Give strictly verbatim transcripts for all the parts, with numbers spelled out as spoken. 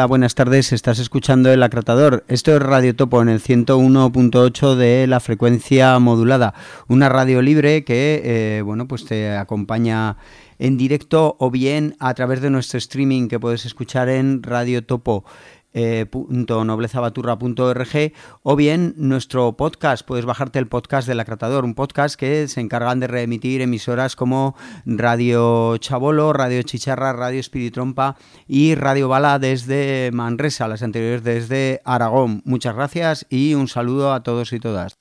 Hola, buenas tardes. Estás escuchando El Acratador. Esto es Radio Topo en el ciento uno punto ocho de la frecuencia modulada. Una radio libre que, eh, bueno, pues te acompaña en directo o bien a través de nuestro streaming que puedes escuchar en Radio Topo. Eh, punto noblezabaturra punto org o bien nuestro podcast. Puedes bajarte el podcast del Acratador, un podcast que se encargan de reemitir emisoras como Radio Chabolo, Radio Chicharra, Radio Espiritrompa y Radio Bala desde Manresa, las anteriores desde Aragón. Muchas gracias y un saludo a todos y todas.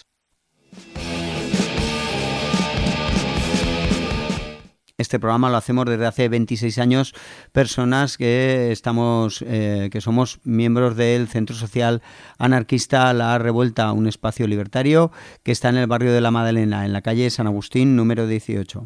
Este programa lo hacemos desde hace veintiséis años, personas que estamos, eh, que somos miembros del Centro Social Anarquista La Revuelta, un espacio libertario que está en el barrio de La Madalena, en la calle San Agustín, número dieciocho.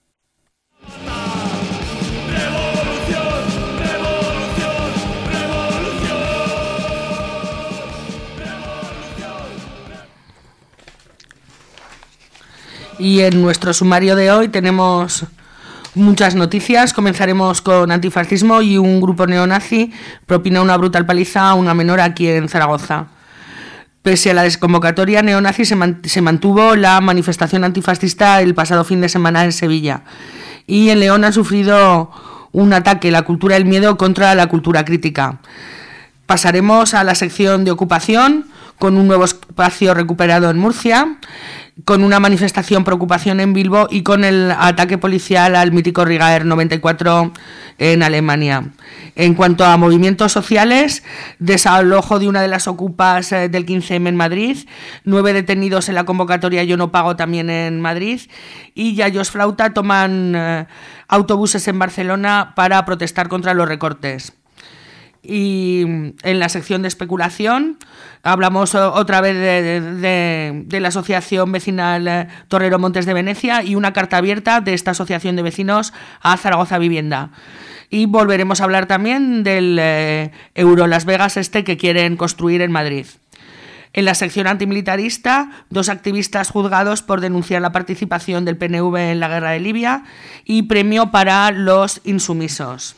Y en nuestro sumario de hoy tenemos muchas noticias. Comenzaremos con antifascismo y un grupo neonazi propina una brutal paliza a una menor aquí en Zaragoza. Pese a la desconvocatoria neonazi se, man- se mantuvo la manifestación antifascista el pasado fin de semana en Sevilla. Y en León ha sufrido un ataque, la cultura del miedo contra la cultura crítica. Pasaremos a la sección de ocupación con un nuevo espacio recuperado en Murcia, con una manifestación preocupación en Bilbo y con el ataque policial al mítico Rigaer noventa y cuatro en Alemania. En cuanto a movimientos sociales, desalojo de una de las ocupas del quince eme en Madrid, nueve detenidos en la convocatoria Yo no pago también en Madrid y Yayos Flauta toman eh, autobuses en Barcelona para protestar contra los recortes. Y en la sección de especulación hablamos otra vez de, de, de la Asociación Vecinal Torrero Montes de Venecia y una carta abierta de esta asociación de vecinos a Zaragoza Vivienda. Y volveremos a hablar también del eh, Euro Las Vegas este que quieren construir en Madrid. En la sección antimilitarista, dos activistas juzgados por denunciar la participación del P N V en la guerra de Libia y premio para los insumisos.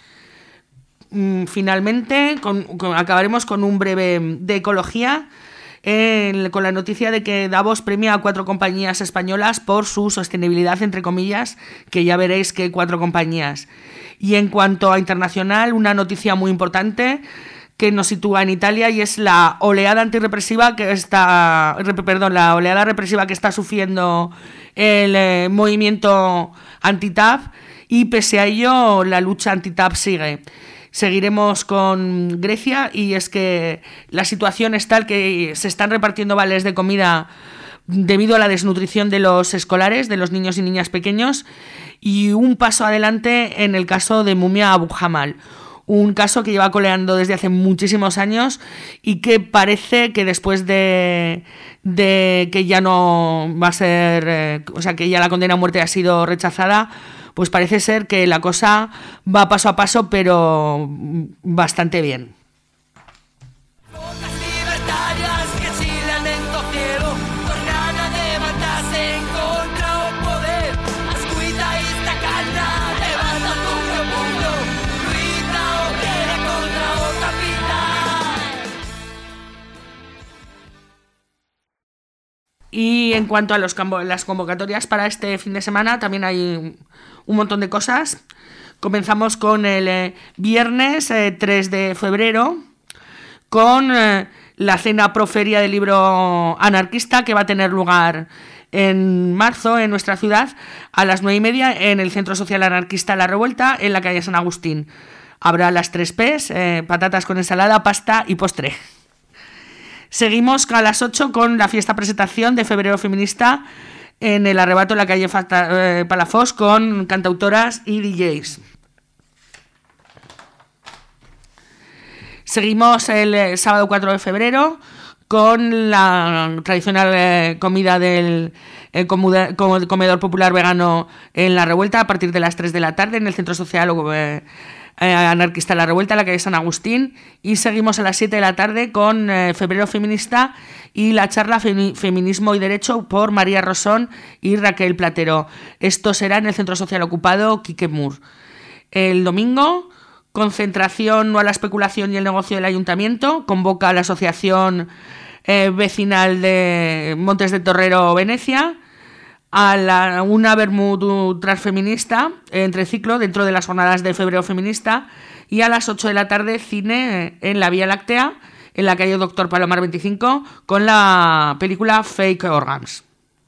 Finalmente, con, con, acabaremos con un breve de ecología, eh, con la noticia de que Davos premia a cuatro compañías españolas por su sostenibilidad, entre comillas, que ya veréis que cuatro compañías. Y en cuanto a internacional, una noticia muy importante que nos sitúa en Italia y es la oleada antirrepresiva que está, perdón, la oleada represiva que está sufriendo el eh, movimiento anti-T A P y pese a ello la lucha anti-T A P sigue. Seguiremos con Grecia y es que la situación es tal que se están repartiendo vales de comida debido a la desnutrición de los escolares, de los niños y niñas pequeños, y un paso adelante en el caso de Mumia Abu Jamal, un caso que lleva coleando desde hace muchísimos años y que parece que después de, de que ya no va a ser, eh, o sea, que ya la condena a muerte ha sido rechazada, pues parece ser que la cosa va paso a paso, pero bastante bien. Y en cuanto a los, las convocatorias para este fin de semana, también hay un montón de cosas. Comenzamos con el eh, viernes eh, tres de febrero, con eh, la cena pro feria del libro anarquista que va a tener lugar en marzo en nuestra ciudad a las nueve y media en el Centro Social Anarquista La Revuelta en la calle San Agustín. Habrá las tres P's, eh, patatas con ensalada, pasta y postre. Seguimos a las ocho con la fiesta presentación de Febrero Feminista en el Arrebato en la calle Fata, eh, Palafós con cantautoras y D Js. Seguimos el eh, sábado cuatro de febrero con la tradicional eh, comida del eh, comuda, comedor popular vegano en La Revuelta a partir de las tres de la tarde en el Centro Social eh, Eh, anarquista La Revuelta, en la calle San Agustín, y seguimos a las siete de la tarde con eh, Febrero Feminista y la charla Femi- Feminismo y Derecho por María Rosón y Raquel Platero. Esto será en el Centro Social Ocupado Quique Mur. El domingo concentración no a la especulación y el negocio del ayuntamiento, convoca a la Asociación eh, Vecinal de Montes de Torrero, Venecia, a la, una vermut transfeminista entre ciclo dentro de las jornadas de febrero feminista, y a las ocho de la tarde cine en la Vía Láctea, en la calle Doctor Palomar veinticinco, con la película Fake Organs.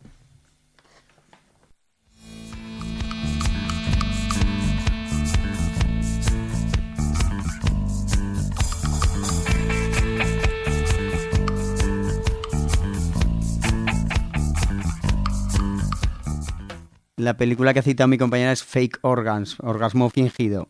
La película que ha citado mi compañera es Fake Organs, orgasmo fingido.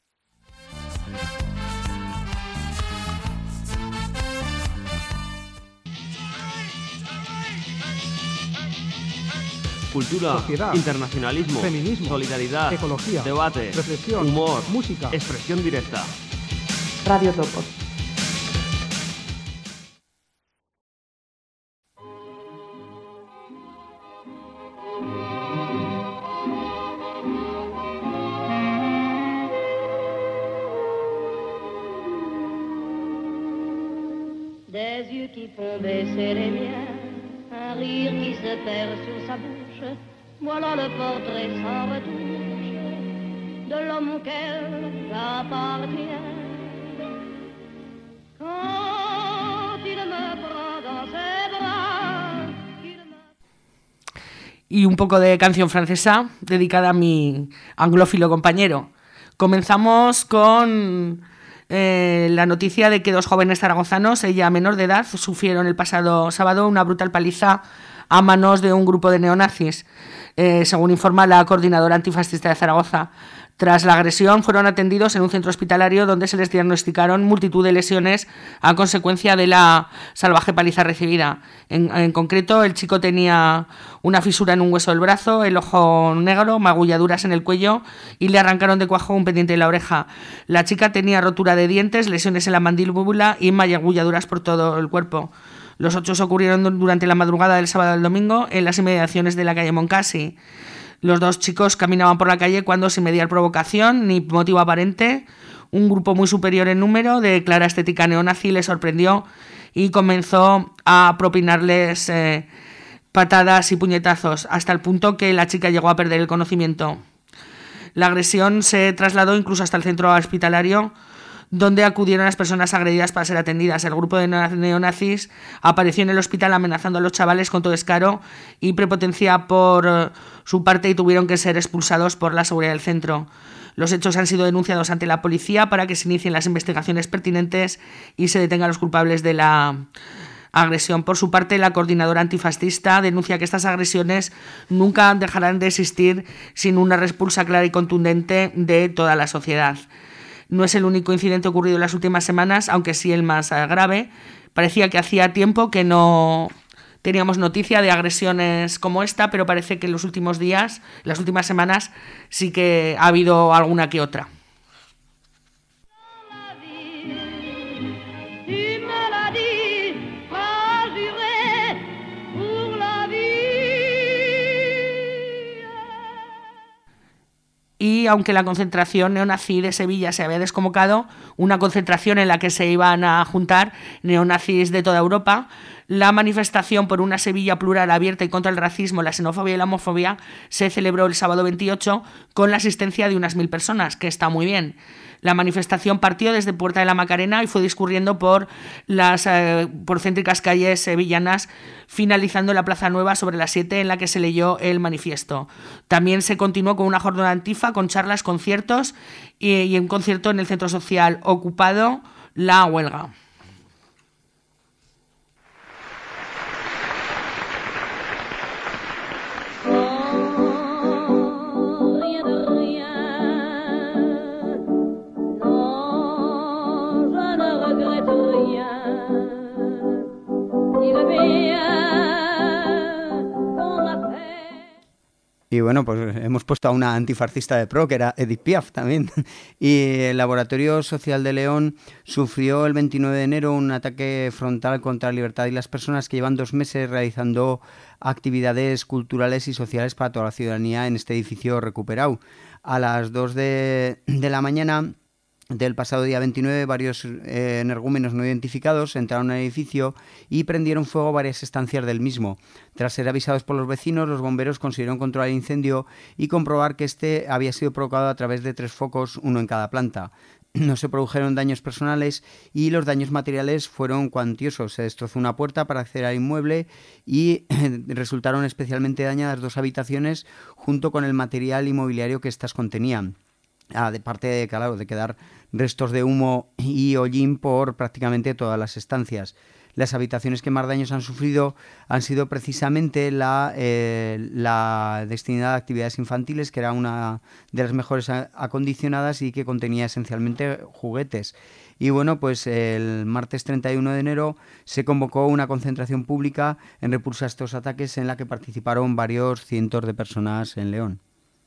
Cultura, sociedad, internacionalismo, feminismo, solidaridad, ecología, debate, reflexión, humor, música, expresión directa. Radio Topo. Des yeux qui font baisser les miens, un rire qui se perd sur sa bouche, voilà le portrait sans retouche de l'homme auquel j'appartiens. Quand il me prend dans ses bras, il me... Y un poco de canción francesa dedicada a mi anglófilo compañero. Comenzamos con Eh, la noticia de que dos jóvenes zaragozanos, ella menor de edad, sufrieron el pasado sábado una brutal paliza a manos de un grupo de neonazis, eh, según informa la coordinadora antifascista de Zaragoza. Tras la agresión fueron atendidos en un centro hospitalario donde se les diagnosticaron multitud de lesiones a consecuencia de la salvaje paliza recibida. En, en concreto, el chico tenía una fisura en un hueso del brazo, el ojo negro, magulladuras en el cuello y le arrancaron de cuajo un pendiente de la oreja. La chica tenía rotura de dientes, lesiones en la mandíbula y magulladuras por todo el cuerpo. Los hechos ocurrieron durante la madrugada del sábado al domingo en las inmediaciones de la calle Moncasi. Los dos chicos caminaban por la calle cuando, sin mediar provocación ni motivo aparente, un grupo muy superior en número de clara estética neonazi les sorprendió y comenzó a propinarles eh, patadas y puñetazos, hasta el punto que la chica llegó a perder el conocimiento. La agresión se trasladó incluso hasta el centro hospitalario, donde acudieron las personas agredidas para ser atendidas. El grupo de neonazis apareció en el hospital amenazando a los chavales con todo descaro y prepotencia por su parte y tuvieron que ser expulsados por la seguridad del centro. Los hechos han sido denunciados ante la policía para que se inicien las investigaciones pertinentes y se detengan a los culpables de la agresión. Por su parte, la coordinadora antifascista denuncia que estas agresiones nunca dejarán de existir sin una repulsa clara y contundente de toda la sociedad. No es el único incidente ocurrido en las últimas semanas, aunque sí el más grave. Parecía que hacía tiempo que no teníamos noticia de agresiones como esta, pero parece que en los últimos días, las últimas semanas, sí que ha habido alguna que otra. Y aunque la concentración neonazi de Sevilla se había desconvocado, una concentración en la que se iban a juntar neonazis de toda Europa, la manifestación por una Sevilla plural, abierta y contra el racismo, la xenofobia y la homofobia se celebró el sábado veintiocho con la asistencia de unas mil personas, que está muy bien. La manifestación partió desde Puerta de la Macarena y fue discurriendo por las eh, por céntricas calles sevillanas, finalizando en la Plaza Nueva sobre las siete, en la que se leyó el manifiesto. También se continuó con una jornada antifa, con charlas, conciertos y, y un concierto en el centro social ocupado, La Huelga. Y bueno, pues hemos puesto a una antifascista de pro, que era Edith Piaf también. Y el Laboratorio Social de León sufrió el veintinueve de enero un ataque frontal contra la libertad y las personas, que llevan dos meses realizando actividades culturales y sociales para toda la ciudadanía en este edificio recuperado. A las dos de, de la mañana del pasado día veintinueve, varios eh, energúmenos no identificados entraron al edificio y prendieron fuego a varias estancias del mismo. Tras ser avisados por los vecinos, los bomberos consiguieron controlar el incendio y comprobar que este había sido provocado a través de tres focos, uno en cada planta. No se produjeron daños personales y los daños materiales fueron cuantiosos. Se destrozó una puerta para acceder al inmueble y resultaron especialmente dañadas dos habitaciones junto con el material inmobiliario que éstas contenían. Ah, de parte de, claro, de quedar restos de humo y hollín por prácticamente todas las estancias. Las habitaciones que más daños han sufrido han sido precisamente la, eh, la destinada a actividades infantiles, que era una de las mejores acondicionadas y que contenía esencialmente juguetes. Y bueno, pues el martes treinta y uno de enero se convocó una concentración pública en repulsa a estos ataques en la que participaron varios cientos de personas en León.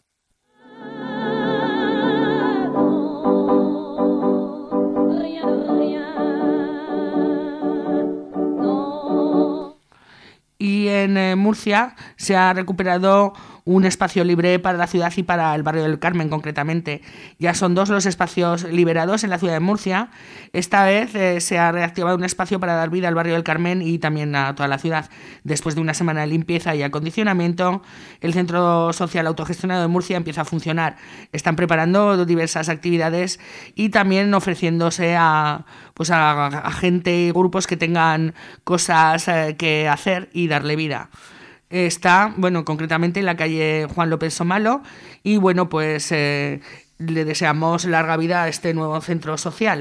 Y en eh, Murcia se ha recuperado un espacio libre para la ciudad y para el barrio del Carmen, concretamente. Ya son dos los espacios liberados en la ciudad de Murcia. Esta vez eh, se ha reactivado un espacio para dar vida al barrio del Carmen y también a toda la ciudad. Después de una semana de limpieza y acondicionamiento, el Centro Social Autogestionado de Murcia empieza a funcionar. Están preparando diversas actividades y también ofreciéndose a, pues a, a gente y grupos que tengan cosas eh, que hacer y darle vida. Está, bueno, concretamente en la calle Juan López Somalo y, bueno, pues eh, le deseamos larga vida a este nuevo centro social.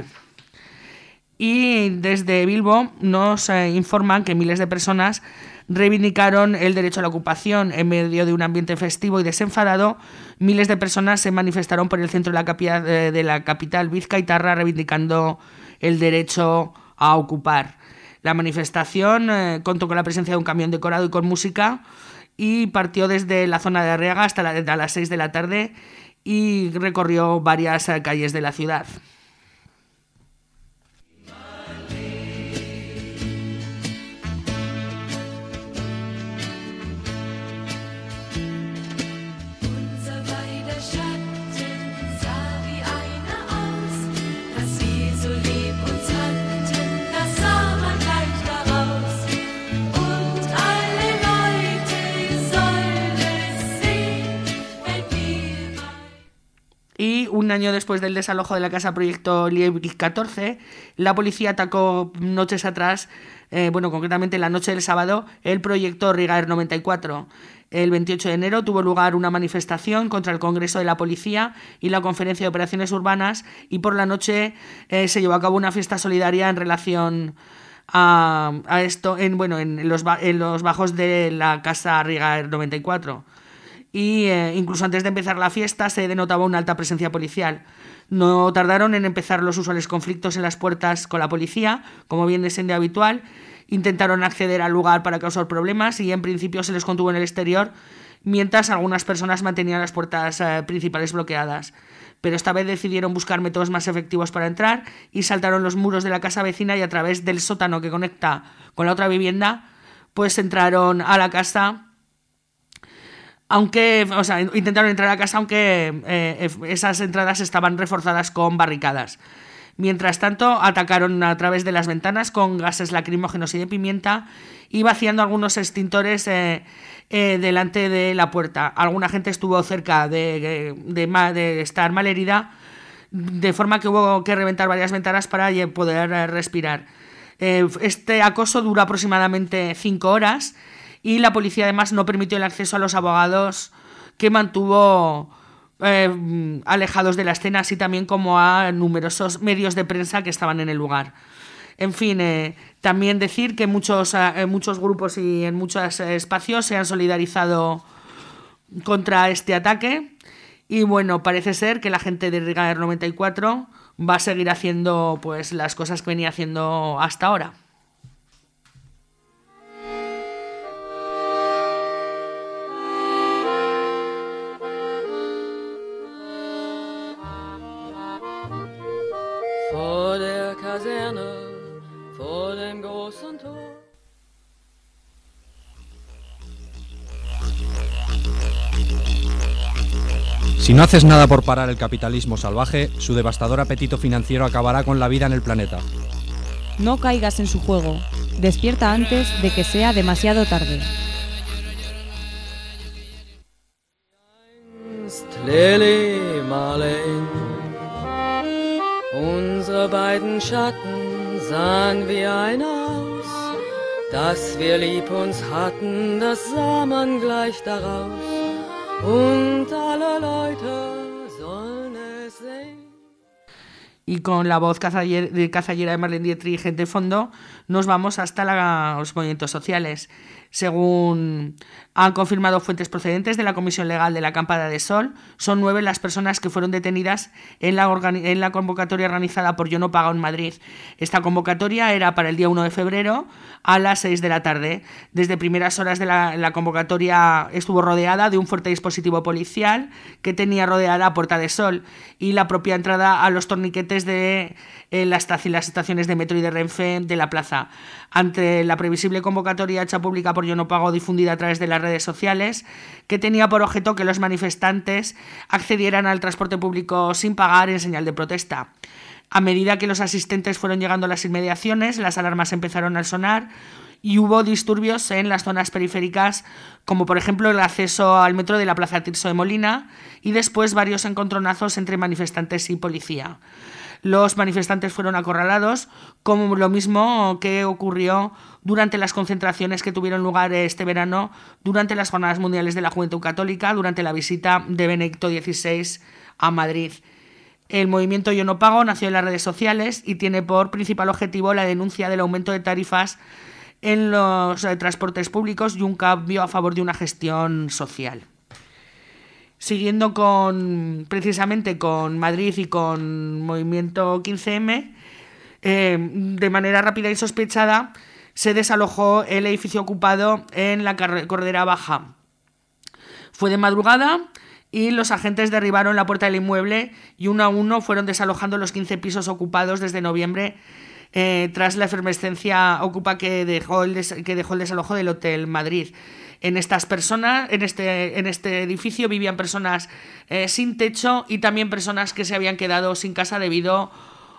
Y desde Bilbo nos eh, informan que miles de personas reivindicaron el derecho a la ocupación en medio de un ambiente festivo y desenfadado. Miles de personas se manifestaron por el centro de la, capi- de la capital vizcaitarra reivindicando el derecho a ocupar. La manifestación eh, contó con la presencia de un camión decorado y con música y partió desde la zona de Arriaga hasta la, a las seis de la tarde y recorrió varias eh, calles de la ciudad. Y un año después del desalojo de la casa Proyecto Liebig catorce, la policía atacó noches atrás, eh, bueno, concretamente la noche del sábado, el Proyecto Rigaer noventa y cuatro. El veintiocho de enero tuvo lugar una manifestación contra el Congreso de la Policía y la Conferencia de Operaciones Urbanas, y por la noche eh, se llevó a cabo una fiesta solidaria en relación a, a esto, en, bueno, en los, en los bajos de la casa Rigaer noventa y cuatro. Y eh, incluso antes de empezar la fiesta se denotaba una alta presencia policial. No tardaron en empezar los usuales conflictos en las puertas con la policía, como viene siendo habitual. Intentaron acceder al lugar para causar problemas y en principio se les contuvo en el exterior, mientras algunas personas mantenían las puertas eh, principales bloqueadas. Pero esta vez decidieron buscar métodos más efectivos para entrar y saltaron los muros de la casa vecina y a través del sótano que conecta con la otra vivienda, pues entraron a la casa. Aunque, o sea, intentaron entrar a casa, aunque eh, esas entradas estaban reforzadas con barricadas. Mientras tanto, atacaron a través de las ventanas con gases lacrimógenos y de pimienta y vaciando algunos extintores eh, eh, delante de la puerta. Alguna gente estuvo cerca de, de, de, de estar malherida, de forma que hubo que reventar varias ventanas para poder respirar. Eh, este acoso duró aproximadamente cinco horas. Y la policía además no permitió el acceso a los abogados, que mantuvo eh, alejados de la escena, así también como a numerosos medios de prensa que estaban en el lugar. En fin, eh, también decir que muchos, eh, muchos grupos y en muchos espacios se han solidarizado contra este ataque. Y bueno, parece ser que la gente de Rigaer noventa y cuatro va a seguir haciendo pues las cosas que venía haciendo hasta ahora. Vor der Kaserne, vor dem großen Tor. Si no haces nada por parar el capitalismo salvaje, su devastador apetito financiero acabará con la vida en el planeta. No caigas en su juego. Despierta antes de que sea demasiado tarde. Lili Marleen, unsere beiden Schatten sahen wie ein Haus, dass wir lieb uns hatten, das sah man gleich daraus, und alle Leute sollen es sehen. Y con la voz cazaller, de cazallera de Marlene Dietrich de fondo, nos vamos hasta la, los movimientos sociales. Según han confirmado fuentes procedentes de la Comisión Legal de la Acampada de Sol, son nueve las personas que fueron detenidas en la, organi- en la convocatoria organizada por Yo No Pago en Madrid. Esta convocatoria era para el día uno de febrero a las seis de la tarde. Desde primeras horas de la, la convocatoria estuvo rodeada de un fuerte dispositivo policial que tenía rodeada Puerta de Sol y la propia entrada a los torniquetes de eh, las, las estaciones de metro y de Renfe de la plaza. Ante la previsible convocatoria hecha pública por Yo No Pago, difundida a través de las redes sociales, que tenía por objeto que los manifestantes accedieran al transporte público sin pagar en señal de protesta. A medida que los asistentes fueron llegando a las inmediaciones, las alarmas empezaron a sonar y hubo disturbios en las zonas periféricas, como por ejemplo el acceso al metro de la Plaza Tirso de Molina y después varios encontronazos entre manifestantes y policía. Los manifestantes fueron acorralados, como lo mismo que ocurrió durante las concentraciones que tuvieron lugar este verano durante las Jornadas Mundiales de la Juventud Católica, durante la visita de Benedicto dieciséis a Madrid. El movimiento Yo No Pago nació en las redes sociales y tiene por principal objetivo la denuncia del aumento de tarifas en los eh, transportes públicos y un cambio a favor de una gestión social. Siguiendo con precisamente con Madrid y con Movimiento quince eme, eh, de manera rápida y sospechada se desalojó el edificio ocupado en la Corredera Baja. Fue de madrugada y los agentes derribaron la puerta del inmueble y uno a uno fueron desalojando los quince pisos ocupados desde noviembre eh, tras la efervescencia ocupa que dejó el, des- que dejó el desalojo del Hotel Madrid. En estas personas, en este, en este edificio vivían personas eh, sin techo y también personas que se habían quedado sin casa debido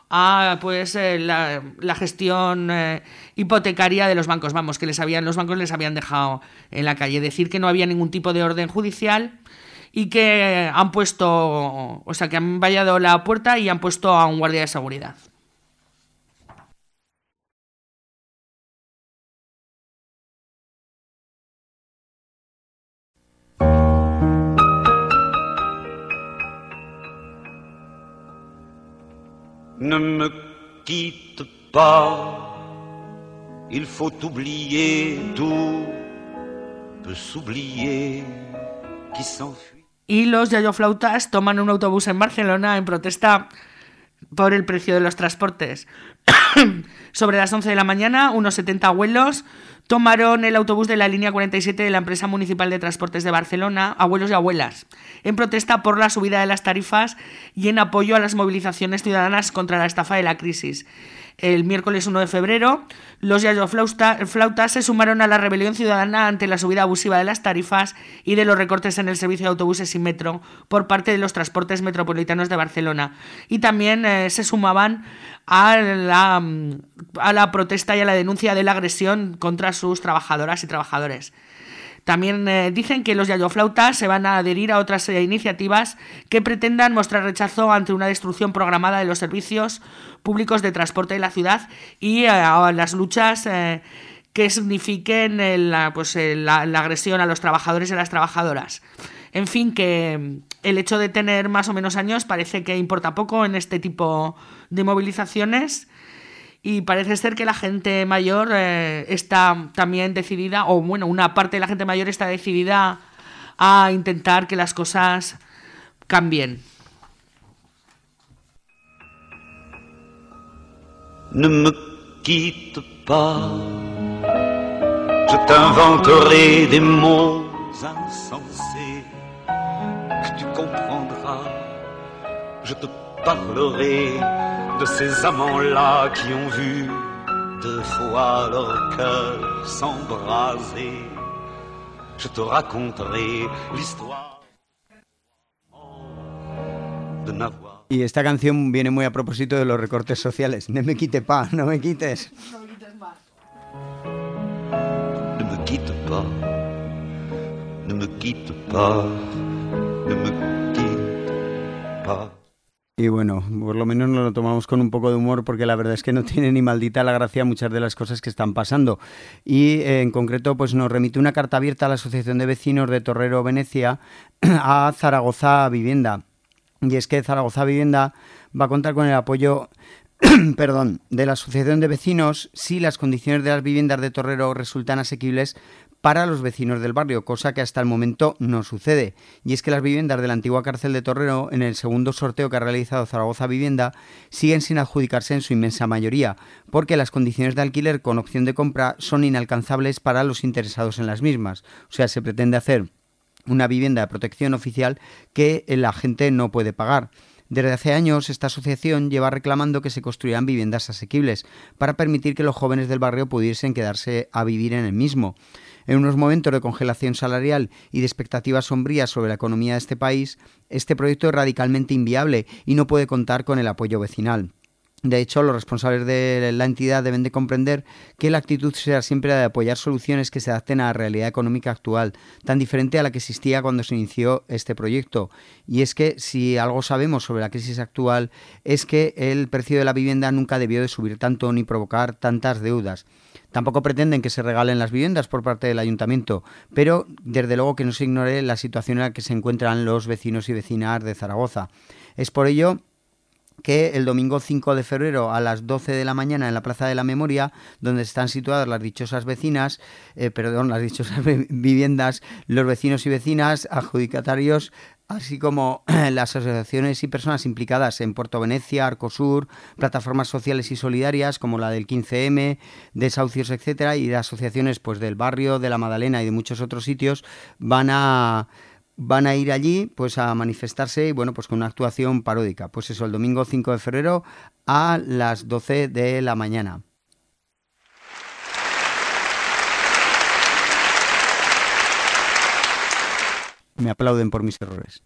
a pues eh, la, la gestión eh, hipotecaria de los bancos. Vamos, que les habían, los bancos les habían dejado en la calle. Decir que no había ningún tipo de orden judicial y que han puesto, o sea, que han vallado la puerta y han puesto a un guardia de seguridad. Ne me quitte pas, il faut oublier, tout peut s'oublier, qui s'enfuit. Y los yayoflautas toman un autobús en Barcelona en protesta por el precio de los transportes. Sobre las once de la mañana, unos setenta abuelos tomaron el autobús de la línea cuarenta y siete de la empresa municipal de transportes de Barcelona, abuelos y abuelas, en protesta por la subida de las tarifas y en apoyo a las movilizaciones ciudadanas contra la estafa de la crisis. El miércoles uno de febrero, los yayoflautas se sumaron a la rebelión ciudadana ante la subida abusiva de las tarifas y de los recortes en el servicio de autobuses y metro por parte de los transportes metropolitanos de Barcelona. Y también eh, se sumaban a la, a la protesta y a la denuncia de la agresión contra sus trabajadoras y trabajadores. También eh, dicen que los yayoflautas se van a adherir a otras eh, iniciativas que pretendan mostrar rechazo ante una destrucción programada de los servicios públicos de transporte de la ciudad y eh, a las luchas eh, que signifiquen el, pues, el, la, la agresión a los trabajadores y a las trabajadoras. En fin, que el hecho de tener más o menos años parece que importa poco en este tipo de movilizaciones. Y parece ser que la gente mayor eh, está también decidida, o bueno, una parte de la gente mayor está decidida a intentar que las cosas cambien. Ne me quitte pas, je t'inventerai des mots insensés que tu comprendras. Je te parlerai de ces amants-là qui ont vu deux fois leur cœur s'embraser. Je te raconterai l'histoire de n'avoir. Y esta canción viene muy a propósito de los recortes sociales. No me quites, pa, no me quites. Ne me quitte pas, ne me quitte pas, ne me quitte pas. Y bueno, por lo menos nos lo tomamos con un poco de humor porque la verdad es que no tiene ni maldita la gracia muchas de las cosas que están pasando. Y eh, en concreto pues nos remite una carta abierta a la Asociación de Vecinos de Torrero Venecia a Zaragoza Vivienda. Y es que Zaragoza Vivienda va a contar con el apoyo perdón, de la Asociación de Vecinos si las condiciones de las viviendas de Torrero resultan asequibles para los vecinos del barrio, cosa que hasta el momento no sucede. Y es que las viviendas de la antigua cárcel de Torrero, en el segundo sorteo que ha realizado Zaragoza Vivienda, siguen sin adjudicarse en su inmensa mayoría, porque las condiciones de alquiler con opción de compra son inalcanzables para los interesados en las mismas. O sea, se pretende hacer una vivienda de protección oficial que la gente no puede pagar. Desde hace años, esta asociación lleva reclamando que se construyan viviendas asequibles para permitir que los jóvenes del barrio pudiesen quedarse a vivir en el mismo. En unos momentos de congelación salarial y de expectativas sombrías sobre la economía de este país, este proyecto es radicalmente inviable y no puede contar con el apoyo vecinal. De hecho, los responsables de la entidad deben de comprender que la actitud será siempre la de apoyar soluciones que se adapten a la realidad económica actual, tan diferente a la que existía cuando se inició este proyecto. Y es que si algo sabemos sobre la crisis actual es que el precio de la vivienda nunca debió de subir tanto ni provocar tantas deudas. Tampoco pretenden que se regalen las viviendas por parte del ayuntamiento, pero desde luego que no se ignore la situación en la que se encuentran los vecinos y vecinas de Zaragoza. Es por ello que el domingo cinco de febrero a las doce de la mañana en la Plaza de la Memoria, donde están situadas las dichosas vecinas, eh, perdón, las dichosas viviendas, los vecinos y vecinas, adjudicatarios, así como las asociaciones y personas implicadas en Puerto Venecia, Arcosur, plataformas sociales y solidarias como la del quince eme, desahucios, etcétera, y de asociaciones pues del barrio, de la Madalena y de muchos otros sitios, van a van a ir allí pues a manifestarse y bueno, pues con una actuación paródica. Pues eso, el domingo cinco de febrero a las doce de la mañana. Me aplauden por mis errores.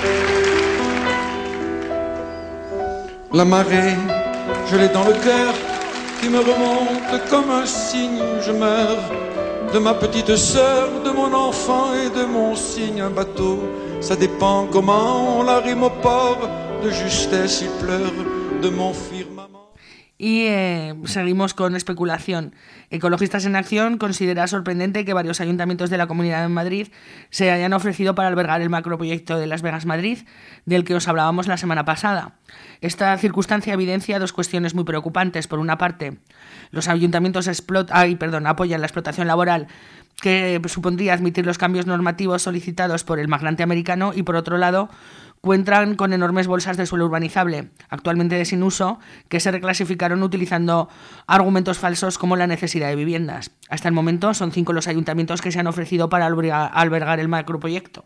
La marée, je l'ai dans le cœur, qui me remonte comme un cygne, je meurs de ma petite sœur, de mon enfant et de mon cygne. Un bateau, ça dépend comment on la rime au port, de justesse il pleure, de mon firmament. Y eh, seguimos con especulación. Ecologistas en Acción considera sorprendente que varios ayuntamientos de la Comunidad de Madrid se hayan ofrecido para albergar el macroproyecto de Las Vegas Madrid, del que os hablábamos la semana pasada. Esta circunstancia evidencia dos cuestiones muy preocupantes. Por una parte, los ayuntamientos explot- ay, perdón, apoyan la explotación laboral que supondría admitir los cambios normativos solicitados por el magnate americano, y por otro lado, cuentan con enormes bolsas de suelo urbanizable, actualmente de sin uso, que se reclasificaron utilizando argumentos falsos como la necesidad de viviendas. Hasta el momento son cinco los ayuntamientos que se han ofrecido para albergar el macroproyecto.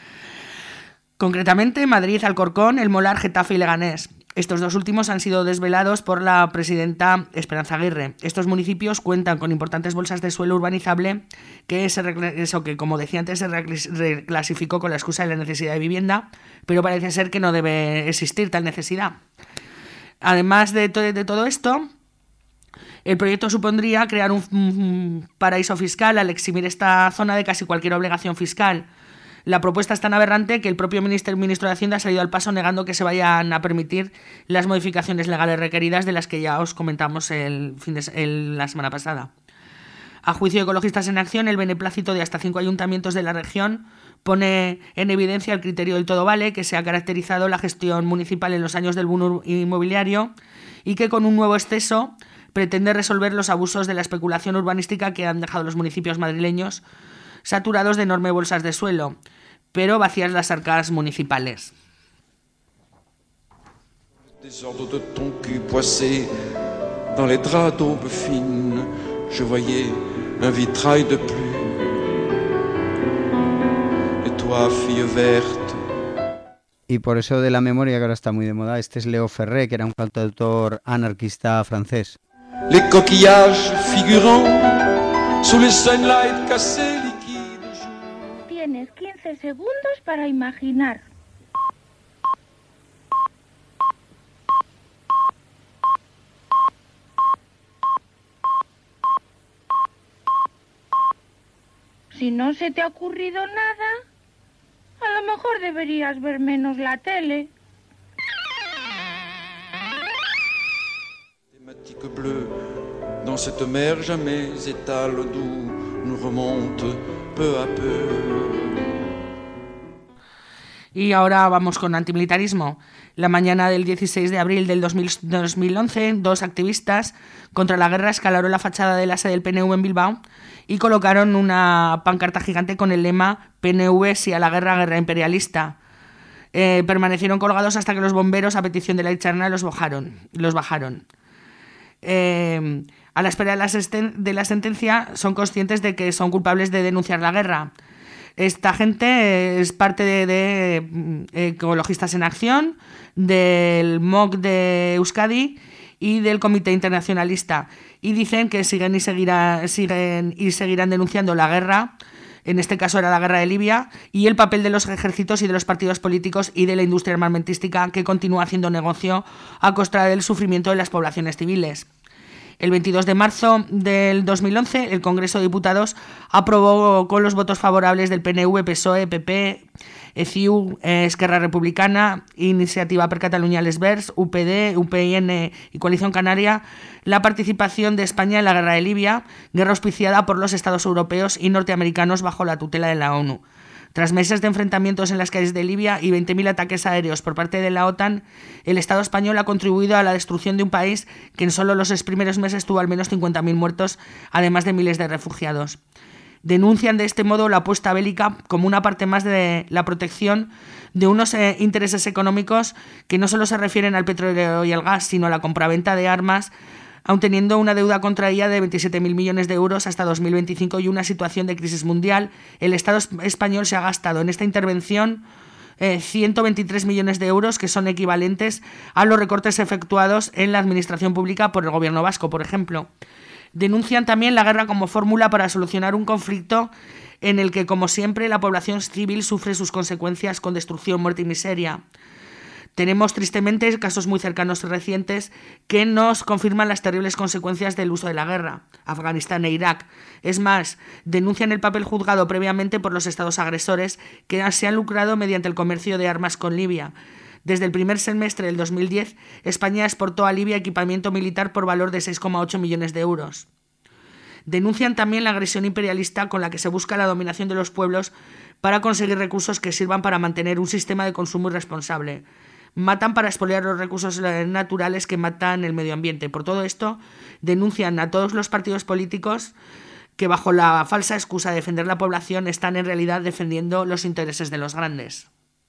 Concretamente, Madrid, Alcorcón, El Molar, Getafe y Leganés. Estos dos últimos han sido desvelados por la presidenta Esperanza Aguirre. Estos municipios cuentan con importantes bolsas de suelo urbanizable que, se, eso, que como decía antes, se reclasificó con la excusa de la necesidad de vivienda, pero parece ser que no debe existir tal necesidad. Además de, to- de todo esto, el proyecto supondría crear un, un paraíso fiscal al eximir esta zona de casi cualquier obligación fiscal. La propuesta es tan aberrante que el propio ministro, ministro de Hacienda ha salido al paso negando que se vayan a permitir las modificaciones legales requeridas, de las que ya os comentamos el fin de, el, la semana pasada. A juicio de Ecologistas en Acción, el beneplácito de hasta cinco ayuntamientos de la región pone en evidencia el criterio del todo vale que se ha caracterizado la gestión municipal en los años del boom inmobiliario, y que con un nuevo exceso pretende resolver los abusos de la especulación urbanística que han dejado los municipios madrileños saturados de enormes bolsas de suelo, pero vacías las arcas municipales. Désordre de ton cul poissé dans les draps d'aube fine, je voyais un vitrail de plus. Et toi, fille verte. Y por eso de la memoria, que ahora está muy de moda, este es Léo Ferré, que era un cantautor anarquista francés. Les coquillages figurant sous les sunlight cassés. Tienes quince segundos para imaginar. si no se te ha ocurrido nada, a lo mejor deberías ver menos la tele. Thématique bleue, dans cette mer jamais étale d'où nous remonte peu à peu. Y ahora vamos con antimilitarismo. La mañana del dieciséis de abril del dos mil once, dos activistas contra la guerra escalaron la fachada de la sede del P N V en Bilbao y colocaron una pancarta gigante con el lema P N V sí a la guerra, guerra imperialista. Eh, permanecieron colgados hasta que los bomberos, a petición de la Itxarna, los bajaron. Los bajaron. Eh, a la espera de la, de la sentencia, son conscientes de que son culpables de denunciar la guerra. Esta gente es parte de, de Ecologistas en Acción, del M O C de Euskadi y del Comité Internacionalista. Y dicen que siguen y, seguirá, siguen y seguirán denunciando la guerra, en este caso era la guerra de Libia, y el papel de los ejércitos y de los partidos políticos y de la industria armamentística que continúa haciendo negocio a costa del sufrimiento de las poblaciones civiles. El veintidós de marzo del dos mil once, el Congreso de Diputados aprobó con los votos favorables del P N V, P S O E, P P, E C I U, Esquerra Republicana, Iniciativa per Catalunya Les Verds, U P D, U P N y Coalición Canaria la participación de España en la guerra de Libia, guerra auspiciada por los Estados europeos y norteamericanos bajo la tutela de la ONU. Tras meses de enfrentamientos en las calles de Libia y veinte mil ataques aéreos por parte de la OTAN, el Estado español ha contribuido a la destrucción de un país que en solo los primeros meses tuvo al menos cincuenta mil muertos, además de miles de refugiados. Denuncian de este modo la apuesta bélica como una parte más de la protección de unos eh, intereses económicos que no solo se refieren al petróleo y al gas, sino a la compraventa de armas, aun teniendo una deuda contraída de veintisiete mil millones de euros hasta dos mil veinticinco y una situación de crisis mundial. El Estado español se ha gastado en esta intervención eh, ciento veintitrés millones de euros, que son equivalentes a los recortes efectuados en la administración pública por el gobierno vasco, por ejemplo. Denuncian también la guerra como fórmula para solucionar un conflicto en el que, como siempre, la población civil sufre sus consecuencias con destrucción, muerte y miseria. Tenemos tristemente casos muy cercanos y recientes que nos confirman las terribles consecuencias del uso de la guerra, Afganistán e Irak. Es más, denuncian el papel juzgado previamente por los estados agresores que se han lucrado mediante el comercio de armas con Libia. Desde el primer semestre del dos mil diez, España exportó a Libia equipamiento militar por valor de seis coma ocho millones de euros. Denuncian también la agresión imperialista con la que se busca la dominación de los pueblos para conseguir recursos que sirvan para mantener un sistema de consumo irresponsable. Matan para expoliar los recursos naturales que matan el medio ambiente. Por todo esto, denuncian a todos los partidos políticos que, bajo la falsa excusa de defender la población, están en realidad defendiendo los intereses de los grandes.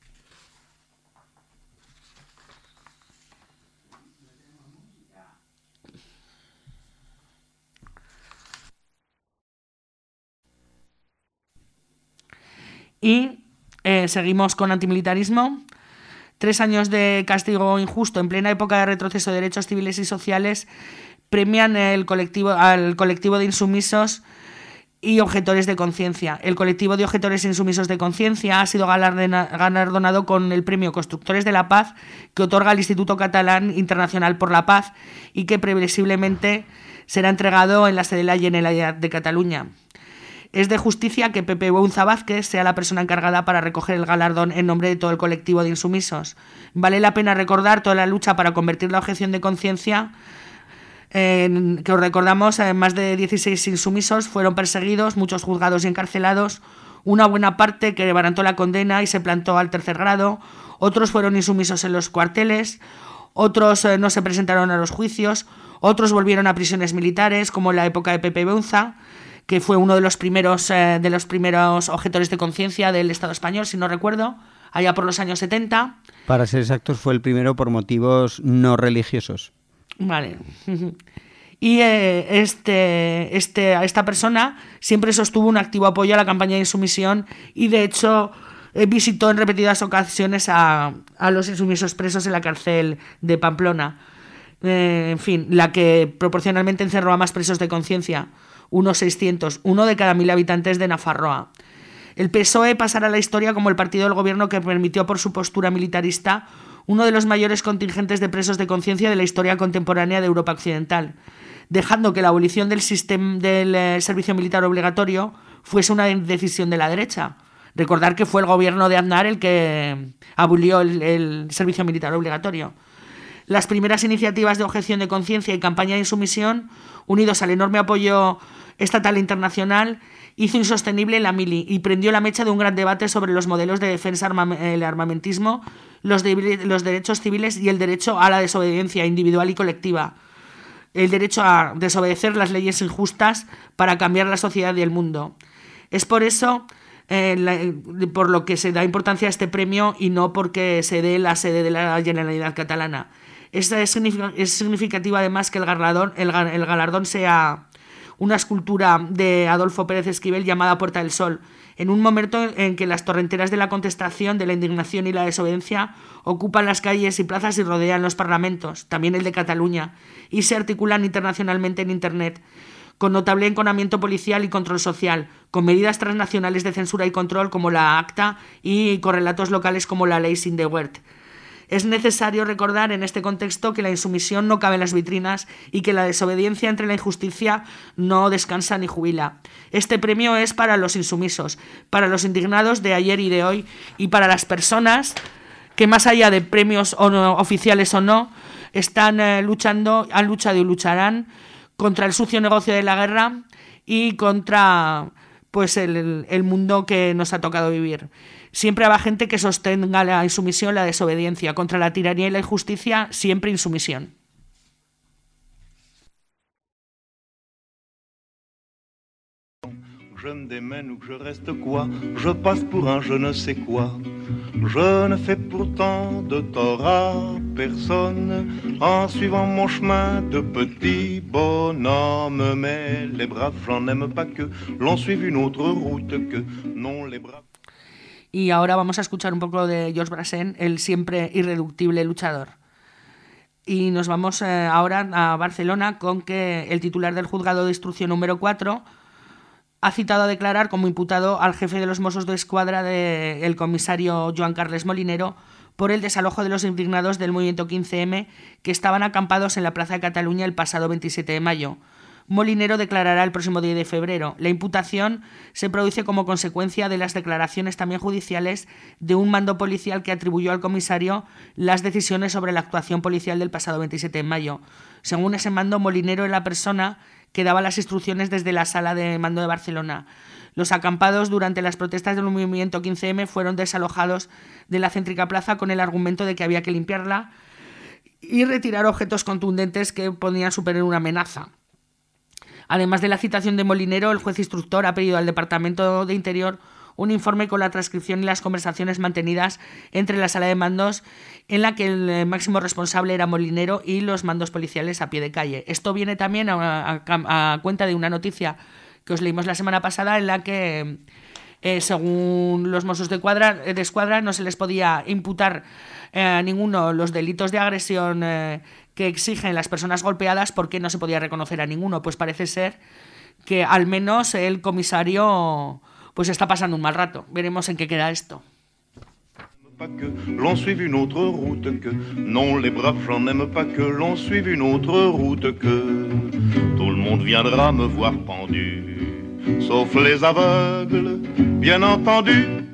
Y eh, seguimos con antimilitarismo. Tres años de castigo injusto en plena época de retroceso de derechos civiles y sociales premian el colectivo, al colectivo de insumisos y objetores de conciencia. El colectivo de objetores e insumisos de conciencia ha sido galardonado con el premio Constructores de la Paz que otorga el Instituto Catalán Internacional por la Paz y que previsiblemente será entregado en la sede de la Generalitat de Cataluña. Es de justicia que Pepe Bounza Vázquez sea la persona encargada para recoger el galardón en nombre de todo el colectivo de insumisos. Vale la pena recordar toda la lucha para convertir la objeción de conciencia, eh, que os recordamos, eh, más de dieciséis insumisos fueron perseguidos, muchos juzgados y encarcelados, una buena parte que levantó la condena y se plantó al tercer grado, otros fueron insumisos en los cuarteles, otros eh, no se presentaron a los juicios, otros volvieron a prisiones militares, como en la época de Pepe Bounza, que fue uno de los primeros eh, de los primeros objetores de conciencia del Estado español, si no recuerdo, allá por los años setenta. Para ser exactos, fue el primero por motivos no religiosos. Vale. Y eh, este, este, esta persona siempre sostuvo un activo apoyo a la campaña de insumisión y, de hecho, eh, visitó en repetidas ocasiones a, a los insumisos presos en la cárcel de Pamplona. Eh, en fin, la que proporcionalmente encerró a más presos de conciencia, unos seiscientos, uno de cada mil habitantes de Nafarroa. El P S O E pasará a la historia como el partido del gobierno que permitió, por su postura militarista, uno de los mayores contingentes de presos de conciencia de la historia contemporánea de Europa Occidental. dejando que la abolición del, sistema, del eh, servicio militar obligatorio fuese una decisión de la derecha. Recordar que fue el gobierno de Aznar el que abolió el, el servicio militar obligatorio. Las primeras iniciativas de objeción de conciencia y campaña de insumisión, unidos al enorme apoyo estatal e internacional, hizo insostenible la mili y prendió la mecha de un gran debate sobre los modelos de defensa, arma, el armamentismo, los, de, los derechos civiles y el derecho a la desobediencia individual y colectiva. El derecho a desobedecer las leyes injustas para cambiar la sociedad y el mundo. Es por eso eh, la, por lo que se da importancia a este premio y no porque se dé la sede de la Generalitat Catalana. Es, es significativo además que el galardón, el, el galardón sea una escultura de Adolfo Pérez Esquivel llamada Puerta del Sol, en un momento en que las torrenteras de la contestación, de la indignación y la desobediencia ocupan las calles y plazas y rodean los parlamentos, también el de Cataluña, y se articulan internacionalmente en Internet, con notable enconamiento policial y control social, con medidas transnacionales de censura y control como la ACTA y correlatos locales como la Ley Sindewert. Es necesario recordar en este contexto que la insumisión no cabe en las vitrinas y que la desobediencia entre la injusticia no descansa ni jubila. Este premio es para los insumisos, para los indignados de ayer y de hoy y para las personas que, más allá de premios o no, oficiales o no, están eh, luchando, han luchado y lucharán contra el sucio negocio de la guerra y contra pues el, el mundo que nos ha tocado vivir. Siempre habrá gente que sostenga la insumisión, la desobediencia. Contra la tiranía y la injusticia, siempre insumisión. Je me démène ou que je reste quoi, je passe pour un je ne sais quoi. Je ne fais pourtant de tort à personne en suivant mon chemin de petit bonhomme. Mais les braves, j'en aime pas que l'on suive une autre route que non les braves. Y ahora vamos a escuchar un poco de Georges Brassens, el siempre irreductible luchador. Y nos vamos eh, ahora a Barcelona con que el titular del juzgado de instrucción número cuatro ha citado a declarar como imputado al jefe de los Mossos d'Esquadra, de, el comisario Joan Carles Molinero, por el desalojo de los indignados del movimiento quince eme que estaban acampados en la Plaza de Cataluña el pasado veintisiete de mayo. Molinero declarará el próximo diez de febrero. La imputación se produce como consecuencia de las declaraciones también judiciales de un mando policial que atribuyó al comisario las decisiones sobre la actuación policial del pasado veintisiete de mayo. Según ese mando, Molinero era la persona que daba las instrucciones desde la sala de mando de Barcelona. Los acampados durante las protestas del movimiento quince eme fueron desalojados de la céntrica plaza con el argumento de que había que limpiarla y retirar objetos contundentes que podían suponer una amenaza. Además de la citación de Molinero, el juez instructor ha pedido al Departamento de Interior un informe con la transcripción y las conversaciones mantenidas entre la sala de mandos en la que el máximo responsable era Molinero y los mandos policiales a pie de calle. Esto viene también a, a, a cuenta de una noticia que os leímos la semana pasada en la que, eh, según los Mossos de, cuadra, de Escuadra, no se les podía imputar eh, a ninguno los delitos de agresión eh, que exigen las personas golpeadas porque no se podía reconocer a ninguno. Pues parece ser que al menos el comisario pues está pasando un mal rato. Veremos en qué queda esto. Pas que l'on suive une autre route que non les braves j'en aime pas que l'on suive une autre route que tout le monde viendra me voir pendu sauf les aveugles bien entendu.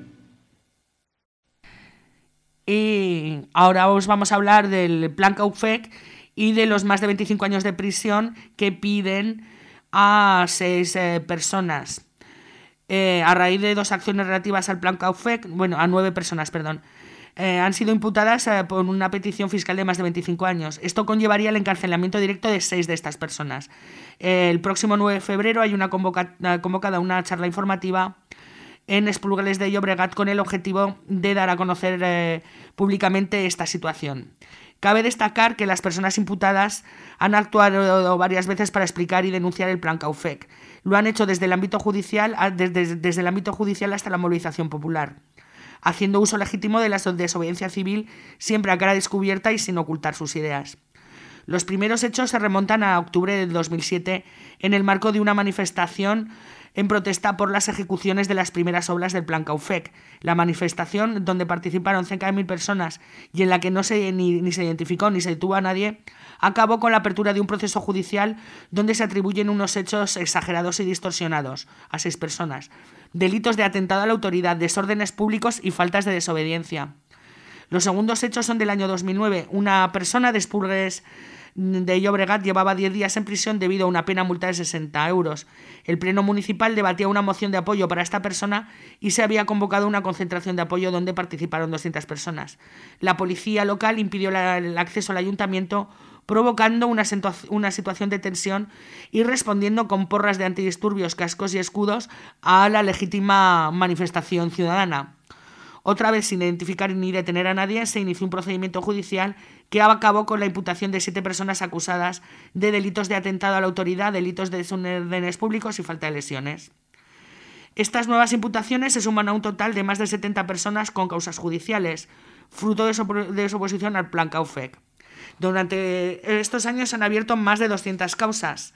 Y ahora os vamos a hablar del Plan Kaufek y de los más de veinticinco años de prisión que piden a seis eh, personas. Eh, a raíz de dos acciones relativas al Plan Kaufek, bueno, a nueve personas, perdón, eh, han sido imputadas eh, por una petición fiscal de más de veinticinco años. Esto conllevaría el encarcelamiento directo de seis de estas personas. Eh, el próximo nueve de febrero hay una convoca- convocada una charla informativa en Esplugues de Llobregat con el objetivo de dar a conocer eh, públicamente esta situación. Cabe destacar que las personas imputadas han actuado varias veces para explicar y denunciar el Plan Kaufek. Lo han hecho desde el ámbito judicial, desde, desde el ámbito judicial hasta la movilización popular, haciendo uso legítimo de la desobediencia civil, siempre a cara descubierta y sin ocultar sus ideas. Los primeros hechos se remontan a octubre del dos mil siete en el marco de una manifestación en protesta por las ejecuciones de las primeras obras del Plan Caufec. La manifestación, donde participaron cerca de mil personas y en la que no se, ni, ni se identificó ni se detuvo a nadie, acabó con la apertura de un proceso judicial donde se atribuyen unos hechos exagerados y distorsionados a seis personas. Delitos de atentado a la autoridad, desórdenes públicos y faltas de desobediencia. Los segundos hechos son del año dos mil nueve. Una persona de Esplugues de Llobregat llevaba diez días en prisión debido a una pena multa de sesenta euros. El Pleno Municipal debatía una moción de apoyo para esta persona y se había convocado una concentración de apoyo donde participaron doscientas personas. La policía local impidió la, el acceso al ayuntamiento, provocando una, una situación de tensión y respondiendo con porras de antidisturbios, cascos y escudos a la legítima manifestación ciudadana. Otra vez, sin identificar ni detener a nadie, se inició un procedimiento judicial que acabó con la imputación de siete personas acusadas de delitos de atentado a la autoridad, delitos de desórdenes públicos y falta de lesiones. Estas nuevas imputaciones se suman a un total de más de setenta personas con causas judiciales, fruto de su, de su oposición al Plan Caufec. Durante estos años se han abierto más de doscientas causas.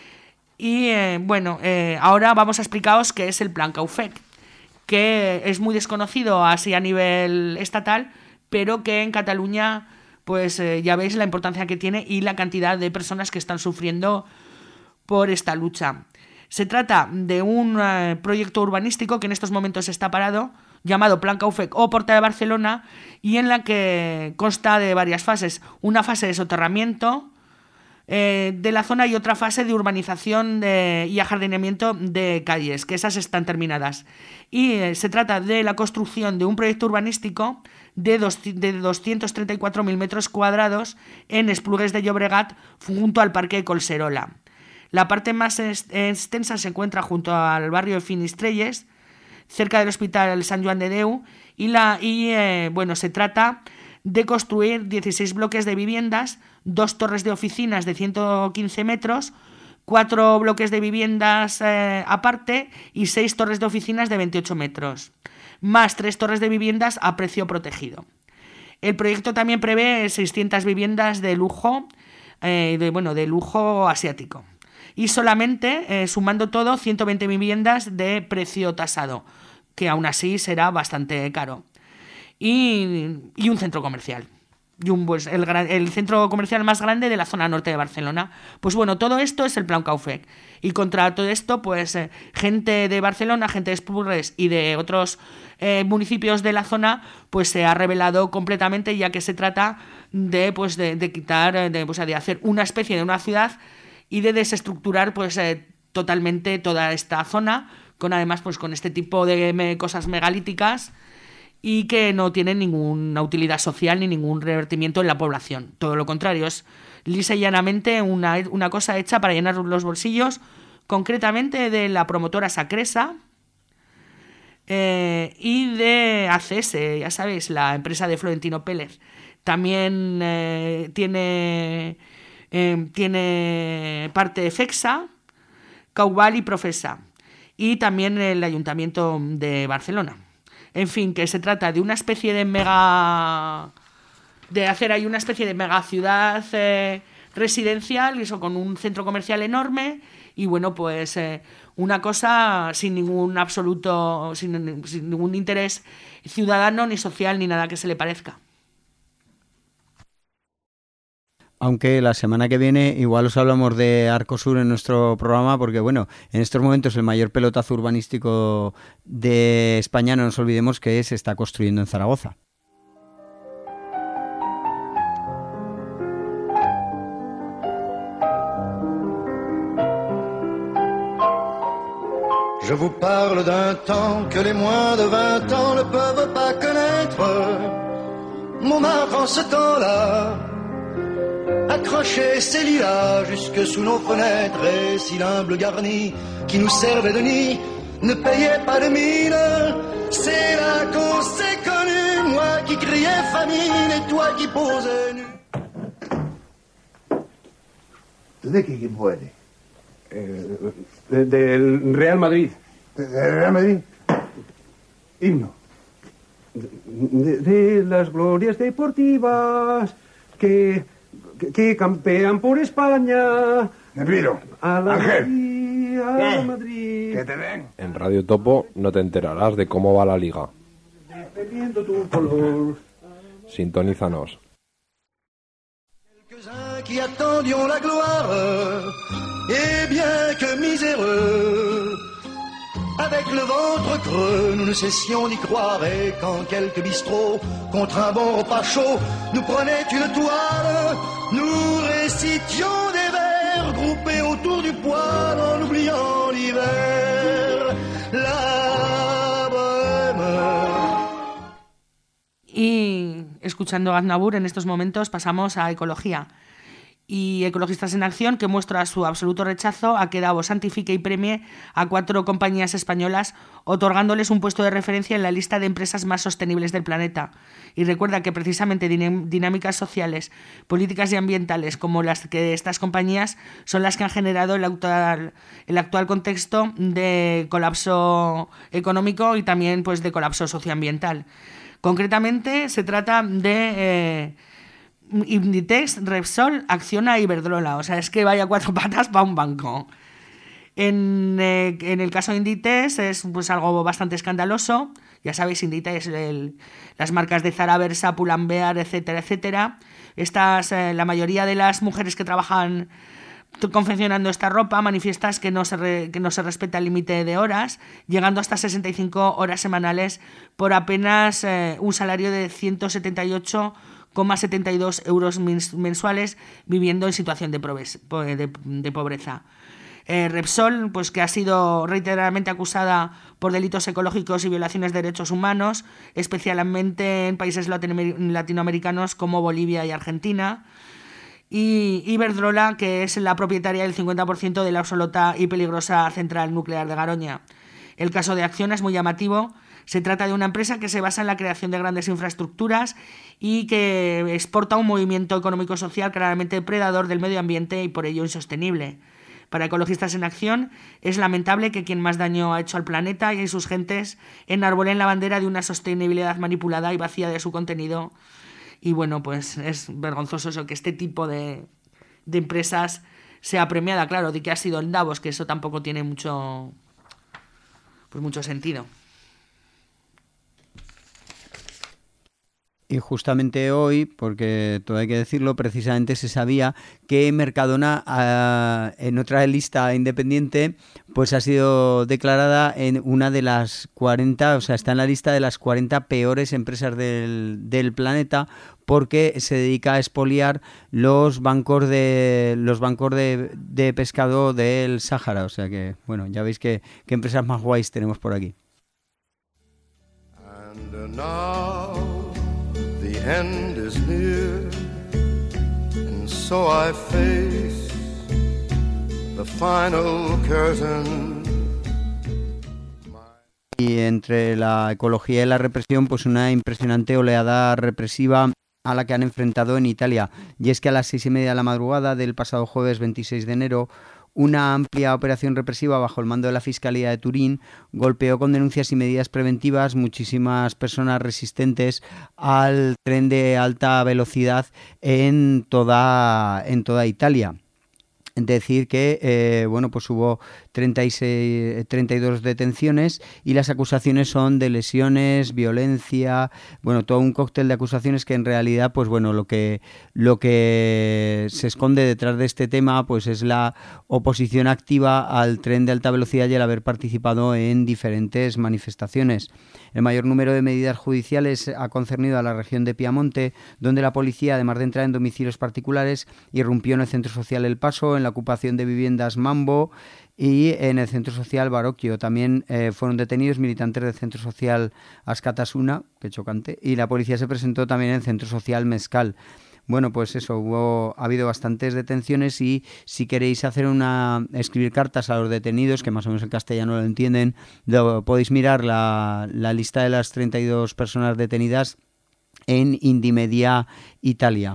Y eh, bueno, eh, ahora vamos a explicaros qué es el Plan Caufec, que es muy desconocido así a nivel estatal, pero que en Cataluña pues eh, ya veis la importancia que tiene y la cantidad de personas que están sufriendo por esta lucha. Se trata de un eh, proyecto urbanístico que en estos momentos está parado, llamado Plan Caufec o Porta de Barcelona, y en la que consta de varias fases. Una fase de soterramiento eh, de la zona y otra fase de urbanización de, y ajardinamiento de calles, que esas están terminadas. Y eh, se trata de la construcción de un proyecto urbanístico de, dos, de doscientos treinta y cuatro mil metros cuadrados en Esplugues de Llobregat, junto al Parque de Collserola. La parte más extensa se encuentra junto al barrio de Finistrelles, cerca del Hospital Sant Joan de Déu, y, la, y eh, bueno, se trata de construir dieciséis bloques de viviendas, dos torres de oficinas de ciento quince metros, cuatro bloques de viviendas eh, aparte y seis torres de oficinas de veintiocho metros, más tres torres de viviendas a precio protegido. El proyecto también prevé seiscientas viviendas de lujo, eh, de, bueno, de lujo asiático. Y solamente, eh, sumando todo, ciento veinte viviendas de precio tasado, que aún así será bastante caro. Y, y un centro comercial. Y un, pues, el, el centro comercial más grande de la zona norte de Barcelona. Pues bueno, todo esto es el Plan Caufec. Y contra todo esto, pues eh, gente de Barcelona, gente de Esplugues y de otros eh, municipios de la zona, pues se ha rebelado completamente, ya que se trata de, pues, de, de quitar, de, pues, de hacer una especie de una ciudad y de desestructurar pues eh, totalmente toda esta zona, con además pues con este tipo de me, cosas megalíticas y que no tienen ninguna utilidad social ni ningún revertimiento en la población. Todo lo contrario, es lisa y llanamente una, una cosa hecha para llenar los bolsillos, concretamente de la promotora Sacresa eh, y de A C S, ya sabéis, la empresa de Florentino Pérez. También eh, tiene... Eh, tiene parte de FEXA, Caubal y Profesa, y también el Ayuntamiento de Barcelona. En fin, que se trata de una especie de mega... de hacer ahí una especie de mega ciudad eh, residencial, eso, con un centro comercial enorme, y bueno, pues eh, una cosa sin ningún absoluto, sin, sin ningún interés ciudadano, ni social, ni nada que se le parezca. Aunque la semana que viene igual os hablamos de Arcosur en nuestro programa, porque bueno, en estos momentos el mayor pelotazo urbanístico de España, no nos olvidemos que se está construyendo en Zaragoza. Je vous parle d'un temps que les moins de vingt ans ne peuvent pas connaître. Montmartre en ce temps-là accrochait ses lilas jusque sous nos fenêtres, et si l'humble garni qui nous servait de nid ne payait pas de mine, c'est là qu'on s'est connus, moi qui criais famine et toi qui posais nu. ¿De qué equipo eres? Eh, de, del Real Madrid. ¿Del Real Madrid? Himno. De, de las glorias deportivas que... que campean por España. Me pido. A la Ángel. Real Madrid. Que te den. En Radio Topo no te enterarás de cómo va la liga. Dependiendo tu color. Sintonízanos. Quelques-uns qui attendions la gloire, et bien que miséreux, avec le ventre creux, nous ne cessions d'y croire, et quand quelques bistrots, contre un bon repas chaud, nous prenaient une toile, nous récitions des vers, groupés autour du poêle, en oubliant l'hiver, la bohème. Y escuchando a Aznavour en estos momentos pasamos a Ecología. Y Ecologistas en Acción, que muestra su absoluto rechazo a que Davos santifique y premie a cuatro compañías españolas, otorgándoles un puesto de referencia en la lista de empresas más sostenibles del planeta. Y recuerda que precisamente dinámicas sociales, políticas y ambientales como las que estas compañías son las que han generado el actual, el actual contexto de colapso económico y también pues, de colapso socioambiental. Concretamente se trata de... Eh, Inditex, Repsol, Acciona y Iberdrola. O sea, es que vaya cuatro patas para un banco. En, eh, en el caso de Inditex es pues algo bastante escandaloso. Ya sabéis, Inditex, el, las marcas de Zara, Versa, Pull&Bear, etcétera, etcétera. Estas, eh, la mayoría de las mujeres que trabajan confeccionando esta ropa manifiestas que no se, re, que no se respeta el límite de horas, llegando hasta sesenta y cinco horas semanales por apenas eh, un salario de ciento setenta y ocho coma setenta y dos euros mensuales, viviendo en situación de, de, de pobreza. Eh, Repsol, pues que ha sido reiteradamente acusada por delitos ecológicos y violaciones de derechos humanos, especialmente en países latinoamericanos como Bolivia y Argentina. Y Iberdrola, que es la propietaria del cincuenta por ciento de la absoluta y peligrosa central nuclear de Garoña. El caso de Acciona es muy llamativo. Se trata de una empresa que se basa en la creación de grandes infraestructuras y que exporta un movimiento económico-social claramente depredador del medio ambiente y por ello insostenible. Para Ecologistas en Acción, es lamentable que quien más daño ha hecho al planeta y sus gentes enarbolen la bandera de una sostenibilidad manipulada y vacía de su contenido. Y bueno, pues es vergonzoso eso, que este tipo de, de empresas sea premiada. Claro, de que ha sido en Davos, que eso tampoco tiene mucho, pues mucho sentido. Y justamente hoy, porque todo hay que decirlo, precisamente se sabía que Mercadona, uh, en otra lista independiente, pues ha sido declarada en una de las cuarenta, o sea, está en la lista de las cuarenta peores empresas del, del planeta, porque se dedica a expoliar los bancos de los bancos de, de pescado del Sáhara. O sea que, bueno, ya veis que, que empresas más guays tenemos por aquí. And now the end is near, and so I face the final curtain. Y entre la ecología y la represión, pues una impresionante oleada represiva a la que han enfrentado en Italia. Y es que a las seis y media de la madrugada del pasado jueves veintiséis de enero, una amplia operación represiva bajo el mando de la Fiscalía de Turín golpeó con denuncias y medidas preventivas muchísimas personas resistentes al tren de alta velocidad en toda, en toda Italia. Decir que eh, bueno, pues hubo treinta y seis, treinta y dos detenciones y las acusaciones son de lesiones, violencia, bueno, todo un cóctel de acusaciones que en realidad, pues bueno, lo que lo que se esconde detrás de este tema, pues es la oposición activa al tren de alta velocidad y el haber participado en diferentes manifestaciones. El mayor número de medidas judiciales ha concernido a la región de Piamonte, donde la policía, además de entrar en domicilios particulares, irrumpió en el centro social El Paso, en la ocupación de viviendas Mambo y en el centro social Barocchio. También eh, fueron detenidos militantes del centro social Ascatasuna, que chocante, y la policía se presentó también en el centro social Mezcal. Bueno, pues eso, hubo, ha habido bastantes detenciones y si queréis hacer una, escribir cartas a los detenidos, que más o menos el castellano lo entienden, lo, podéis mirar la, la lista de las treinta y dos personas detenidas en Indymedia Italia.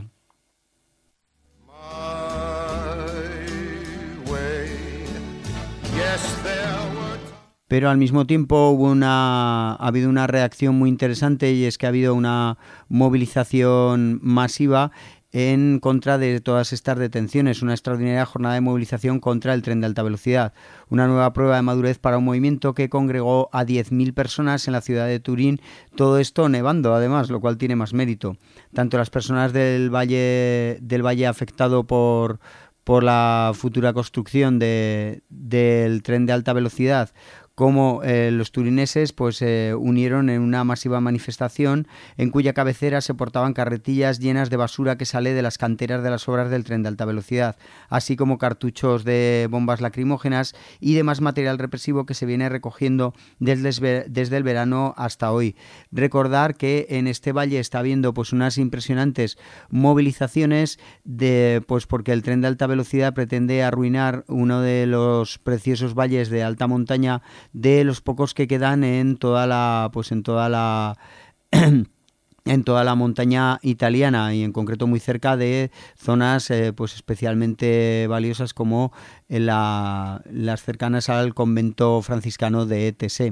Pero al mismo tiempo hubo una, ha habido una reacción muy interesante y es que ha habido una movilización masiva en contra de todas estas detenciones. Una extraordinaria jornada de movilización contra el tren de alta velocidad. Una nueva prueba de madurez para un movimiento que congregó a diez mil personas en la ciudad de Turín. Todo esto nevando, además, lo cual tiene más mérito. Tanto las personas del valle, del valle afectado por... por la futura construcción de, del tren de alta velocidad, como eh, los turineses pues eh, unieron en una masiva manifestación en cuya cabecera se portaban carretillas llenas de basura que sale de las canteras de las obras del tren de alta velocidad, así como cartuchos de bombas lacrimógenas y demás material represivo que se viene recogiendo desde, desde el verano hasta hoy. Recordar que en este valle está habiendo pues unas impresionantes movilizaciones de pues porque el tren de alta velocidad pretende arruinar uno de los preciosos valles de alta montaña de los pocos que quedan en toda la pues en toda la en toda la montaña italiana y en concreto muy cerca de zonas eh, pues especialmente valiosas como en la, las cercanas al convento franciscano de Tessé.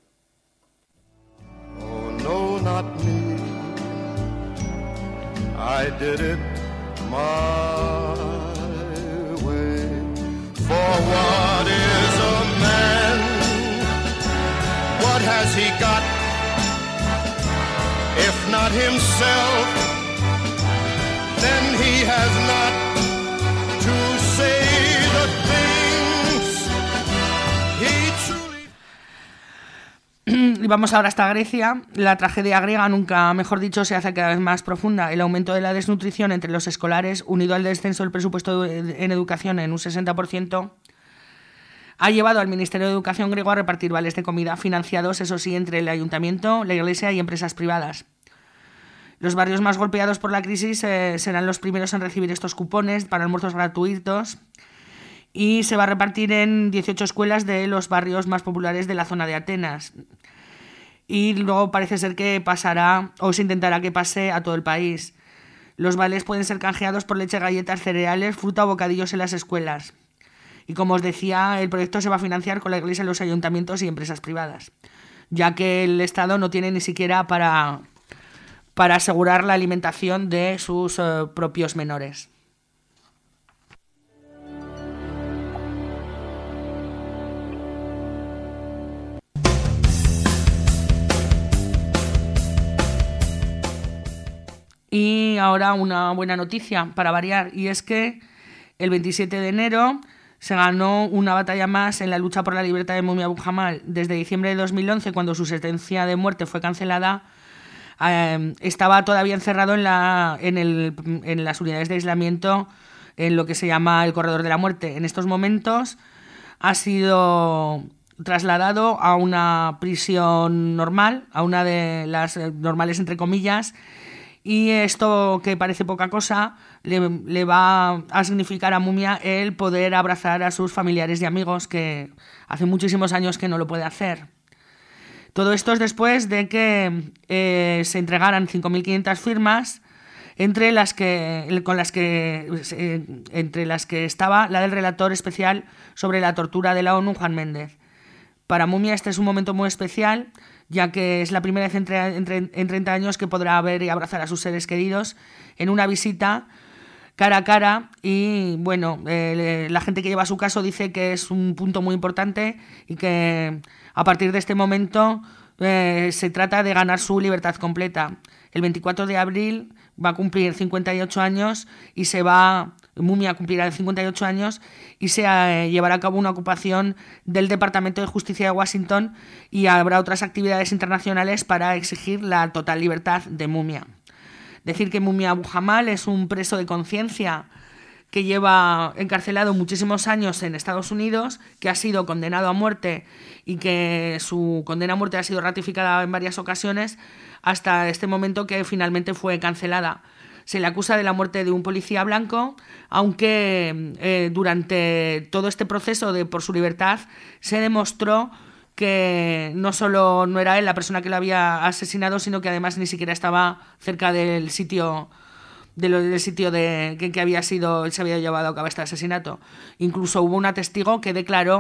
Oh no, not me. I did it my way. For what is a man? What has he got, if not himself? Then he has not to say the things he truly... Y vamos ahora hasta Grecia. La tragedia griega, nunca mejor dicho, se hace cada vez más profunda. El aumento de la desnutrición entre los escolares, unido al descenso del presupuesto en educación en un sesenta por ciento, ha llevado al Ministerio de Educación griego a repartir vales de comida financiados, eso sí, entre el ayuntamiento, la iglesia y empresas privadas. Los barrios más golpeados por la crisis eh, serán los primeros en recibir estos cupones para almuerzos gratuitos y se va a repartir en dieciocho escuelas de los barrios más populares de la zona de Atenas. Y luego parece ser que pasará, o se intentará que pase a todo el país. Los vales pueden ser canjeados por leche, galletas, cereales, fruta o bocadillos en las escuelas. Y como os decía, el proyecto se va a financiar con la iglesia, los ayuntamientos y empresas privadas, ya que el Estado no tiene ni siquiera para, para asegurar la alimentación de sus uh, propios menores. Y ahora una buena noticia para variar, y es que el veintisiete de enero se ganó una batalla más en la lucha por la libertad de Mumia Abu-Jamal. Desde diciembre de dos mil once, cuando su sentencia de muerte fue cancelada, eh, estaba todavía encerrado en, la, en, el, en las unidades de aislamiento, en lo que se llama el Corredor de la Muerte. En estos momentos ha sido trasladado a una prisión normal, a una de las normales entre comillas, y esto, que parece poca cosa, le, le va a significar a Mumia el poder abrazar a sus familiares y amigos, que hace muchísimos años que no lo puede hacer. Todo esto es después de que eh, se entregaran cinco mil quinientas firmas, entre las que, con las que, eh, entre las que estaba la del relator especial sobre la tortura de la ONU, Juan Méndez. Para Mumia este es un momento muy especial, ya que es la primera vez entre, entre, en treinta años que podrá ver y abrazar a sus seres queridos en una visita cara a cara. Y bueno, eh, la gente que lleva su caso dice que es un punto muy importante y que a partir de este momento eh, se trata de ganar su libertad completa. El veinticuatro de abril va a cumplir cincuenta y ocho años y se va... Mumia cumplirá cincuenta y ocho años y se eh, llevará a cabo una ocupación del Departamento de Justicia de Washington, y habrá otras actividades internacionales para exigir la total libertad de Mumia. Decir que Mumia Abu-Jamal es un preso de conciencia que lleva encarcelado muchísimos años en Estados Unidos, que ha sido condenado a muerte y que su condena a muerte ha sido ratificada en varias ocasiones hasta este momento, que finalmente fue cancelada. Se le acusa de la muerte de un policía blanco, aunque eh, durante todo este proceso de por su libertad se demostró que no solo no era él la persona que lo había asesinado, sino que además ni siquiera estaba cerca del sitio de lo, del sitio de que, que había sido se había llevado a cabo este asesinato. Incluso hubo una testigo que declaró